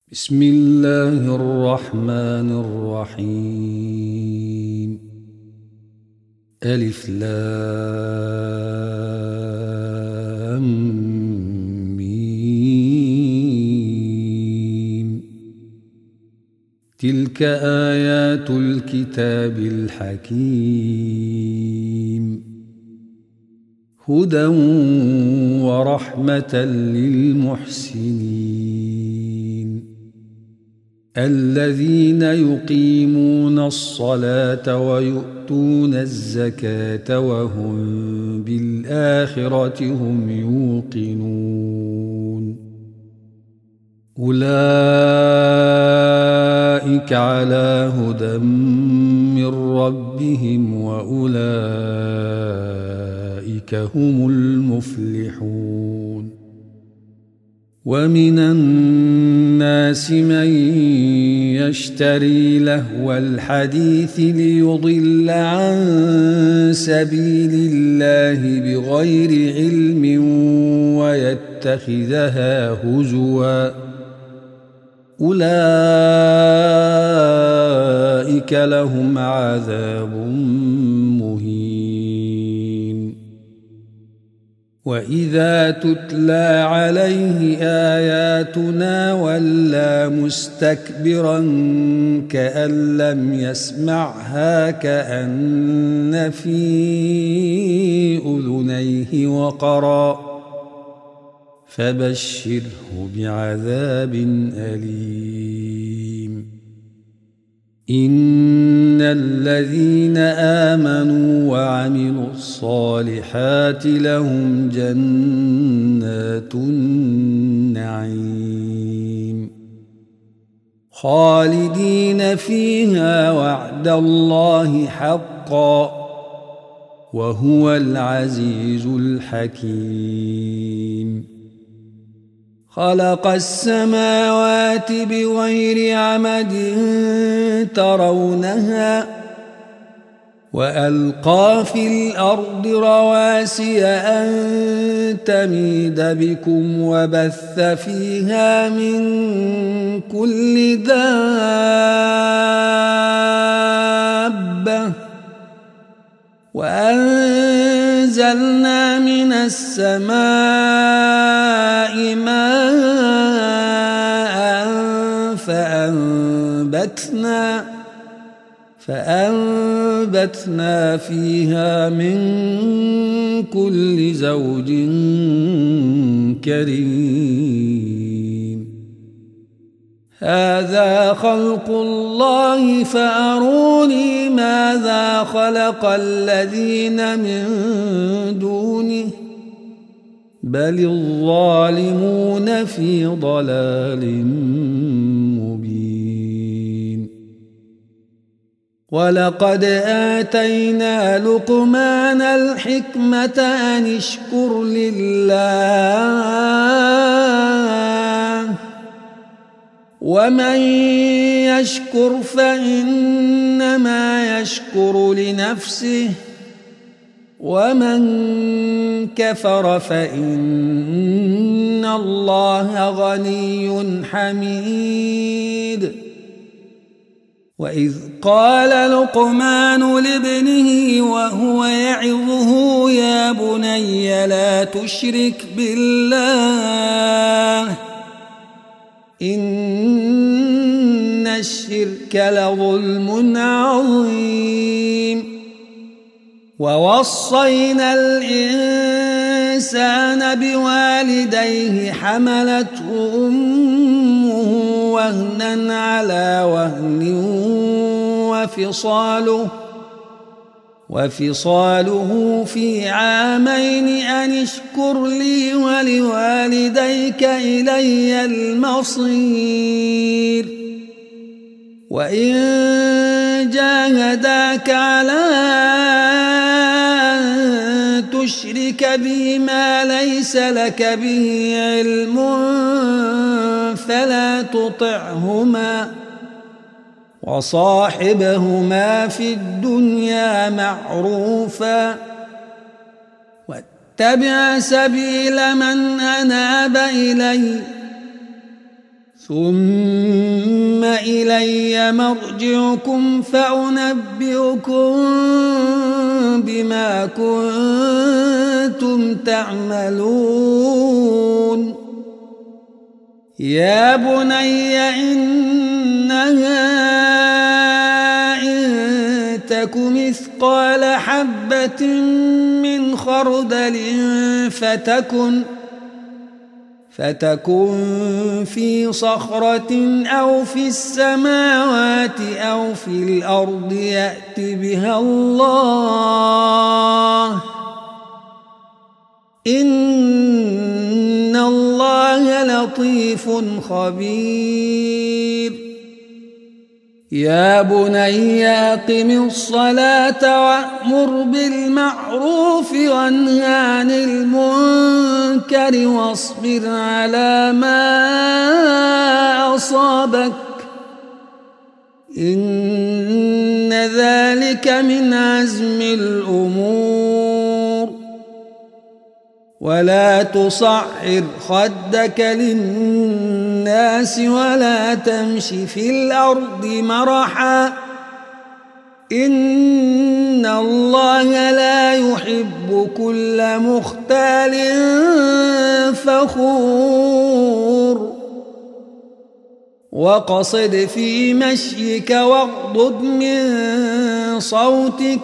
بسم الله الرحمن الرحيم. ألف لام ميم. تلك آيات الكتاب الحكيم، هدى ورحمة للمحسنين الذين يقيمون الصلاة ويؤتون الزكاة وهم بالآخرة هم يوقنون. أولئك على هدى من ربهم وأولئك هم المفلحون. ومن الناس من يشتري لهو الحديث ليضل عن سبيل الله بغير علم ويتخذها هزوا، أولئك لهم عذاب مهين. وإذا تتلى عليه آياتنا ولى مستكبرا كأن لم يسمعها كأن في أذنيه وقرا، فبشره بعذاب أليم. إن الذين آمنوا وعملوا الصالحات لهم جنات النعيم خالدين فيها وعد الله حقا، وهو العزيز الحكيم. خلق السماوات بغير عمد ترونها وألقى في الأرض رواسي أن تميد بكم وبث فيها من كل دابة وأنزلنا من السماء ماء فأنبتنا فيها من كل زوج كريم. هذا خلق الله فأروني ماذا خلق الذين من دونه بل الظالمون في ضلال مبين. ولقد آتينا لقمان الحكمة أن اشكر لله ومن يشكر فإنما يشكر لنفسه ومن كفر فإن الله غني حميد. وإذ قال لقمان لابنه وهو يعظه يا بني لا تشرك بالله إن الشرك لظلم عظيم. ووصينا الإنسان بوالديه حملته أمه وهنا على وهن وفصاله في عامين أن اشكر لي ولوالديك إلي المصير. وإن جاهداك على أن تشرك بي ما ليس لك به علم فلا تطعهما وصاحبهما في الدنيا معروفا واتبع سبيل من أناب إلي ثم إلي مرجعكم فأنبئكم بما كنتم تعملون يا بني إنها إن تك مثقال حبة من خردل فتكن في صخرة أو في السماوات أو في الأرض يأت بها الله إن الله لطيف خبير يا بني أقم الصلاة وأمر بالمعروف وانه عن المنكر واصبر على ما أصابك إن ذلك من عزم الأمور ولا تصعر خدك للناس ولا تمش في الأرض مرحا إن الله لا يحب كل مختال فخور وقصد في مشيك واغضض من صوتك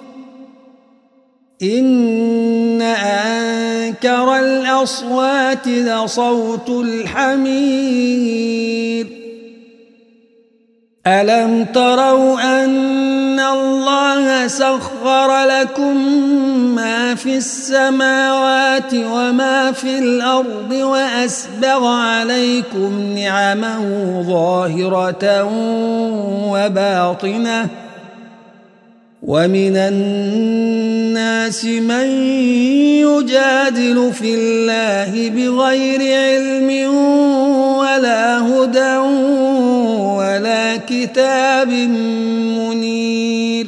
إن أنكر الأصوات لصوت الحمير ألم تروا أن الله سخر لكم ما في السماوات وما في الأرض وأسبغ عليكم نعمه ظاهرة وباطنة ومن الناس من يجادل في الله بغير علم ولا هدى ولا كتاب منير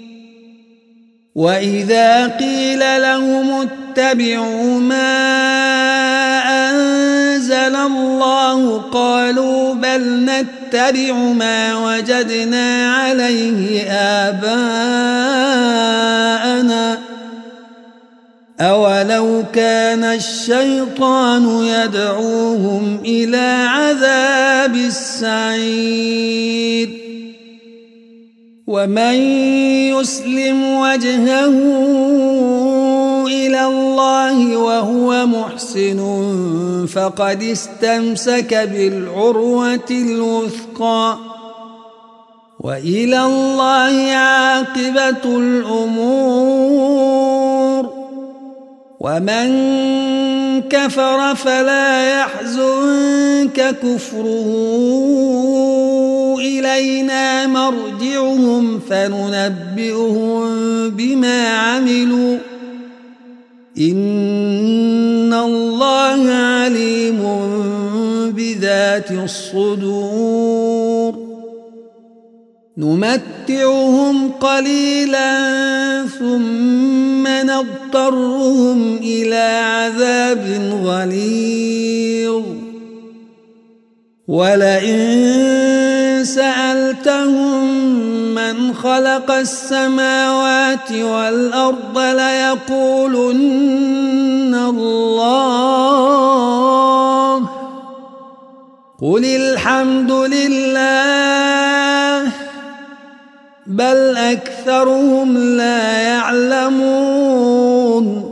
وإذا قيل لهم اتبعوا ما أنزل الله قالوا بل نتبع ما وجدنا عليه آباءنا أولو كان الشيطان يدعوهم إلى عذاب السعير ومن يسلم وجهه إلى الله وهو محسن فقد استمسك بالعروة الوثقى وإلى الله عاقبة الأمور ومن كفر فلا يحزنك كفره إلينا مرجعهم فننبئهم بما عملوا إن الله عليم بذات الصدور نمتعهم قليلا ثم نضطرهم إلى عذاب غليظ ولئن سألتهم من خلق السماوات والأرض ليقولن الله قل الحمد لله بل أكثرهم لا يعلمون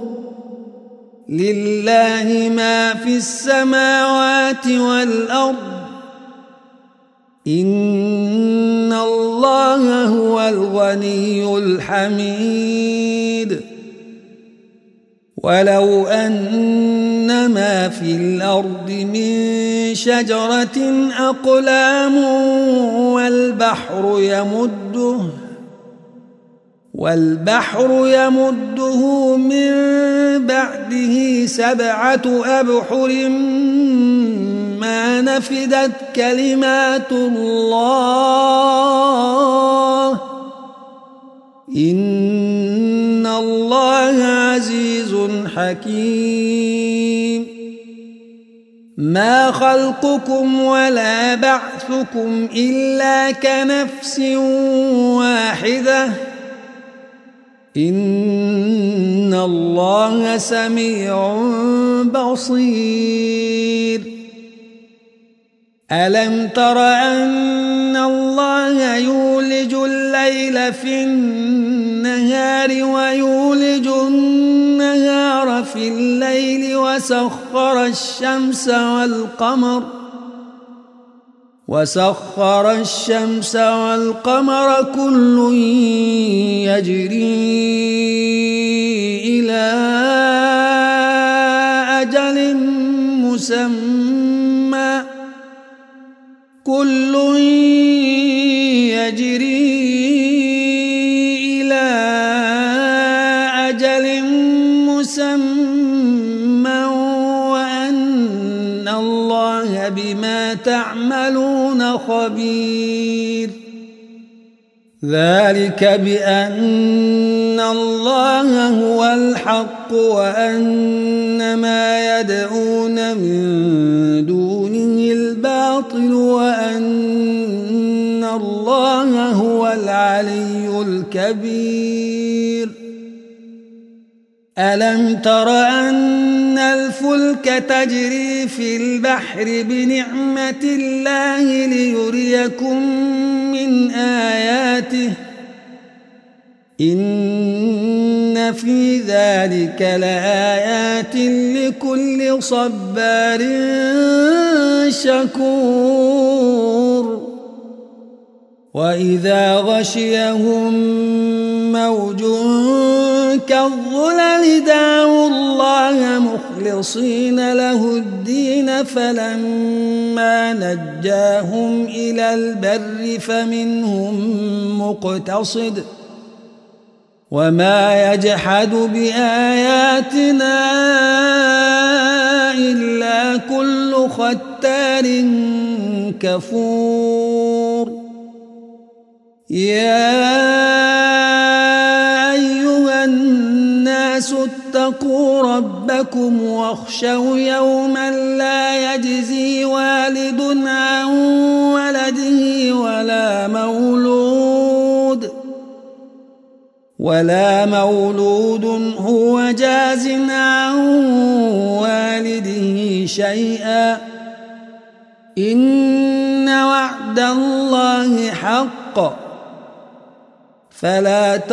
لله ما في السماوات والأرض إن الله هو الغني الحميد ولو أن ما في الأرض من شجرة أقلام والبحر يمده من بعده 7 أبحر ما نفدت كلمات الله إن الله عزيز حكيم ما خلقكم ولا بعثكم إلا كنفس واحدة إن الله سميع بصير ألم تر أن الله يولج الليل في النهار ويولج النهار في الليل وسخر الشمس والقمر كل يجري إلى أجل مسمى وأن الله بما تعملون خبير ذلك بأن الله هو الحق وأن ما يدعون من دونه الباطل وأن الله هو العلي الكبير ألم تر أن الفلك تجري في البحر بنعمة الله ليريكم من آياته إن في ذلك لآيات لكل صبار شكور وإذا غشيهم موج كالظلل دعوا الله مخلصين له الدين فلما نجاهم إلى البر فمنهم مقتصد وما يجحد بآياتنا إلا كل ختار كفور يا أيها الناس اتقوا ربكم واخشوا يوما لا يجزي والد عن ولده ولا مولود هو جاز عن والده شيئا إن وعد الله حق فلا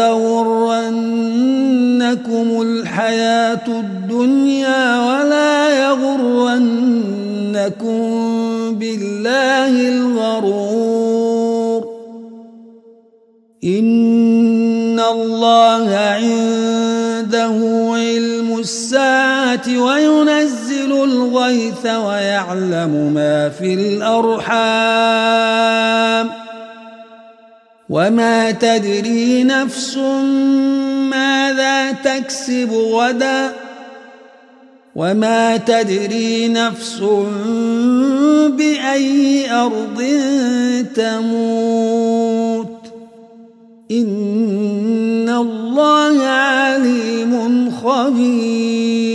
تغرنكم الحياة الدنيا ولا يغرنكم بالله الغرور إن الله عنده علم الساعة وينزل الغيث ويعلم ما في الأرحام وما تدري نفس ماذا تكسب غدا وما تدري نفس بأي أرض تموت إن الله عليم خبير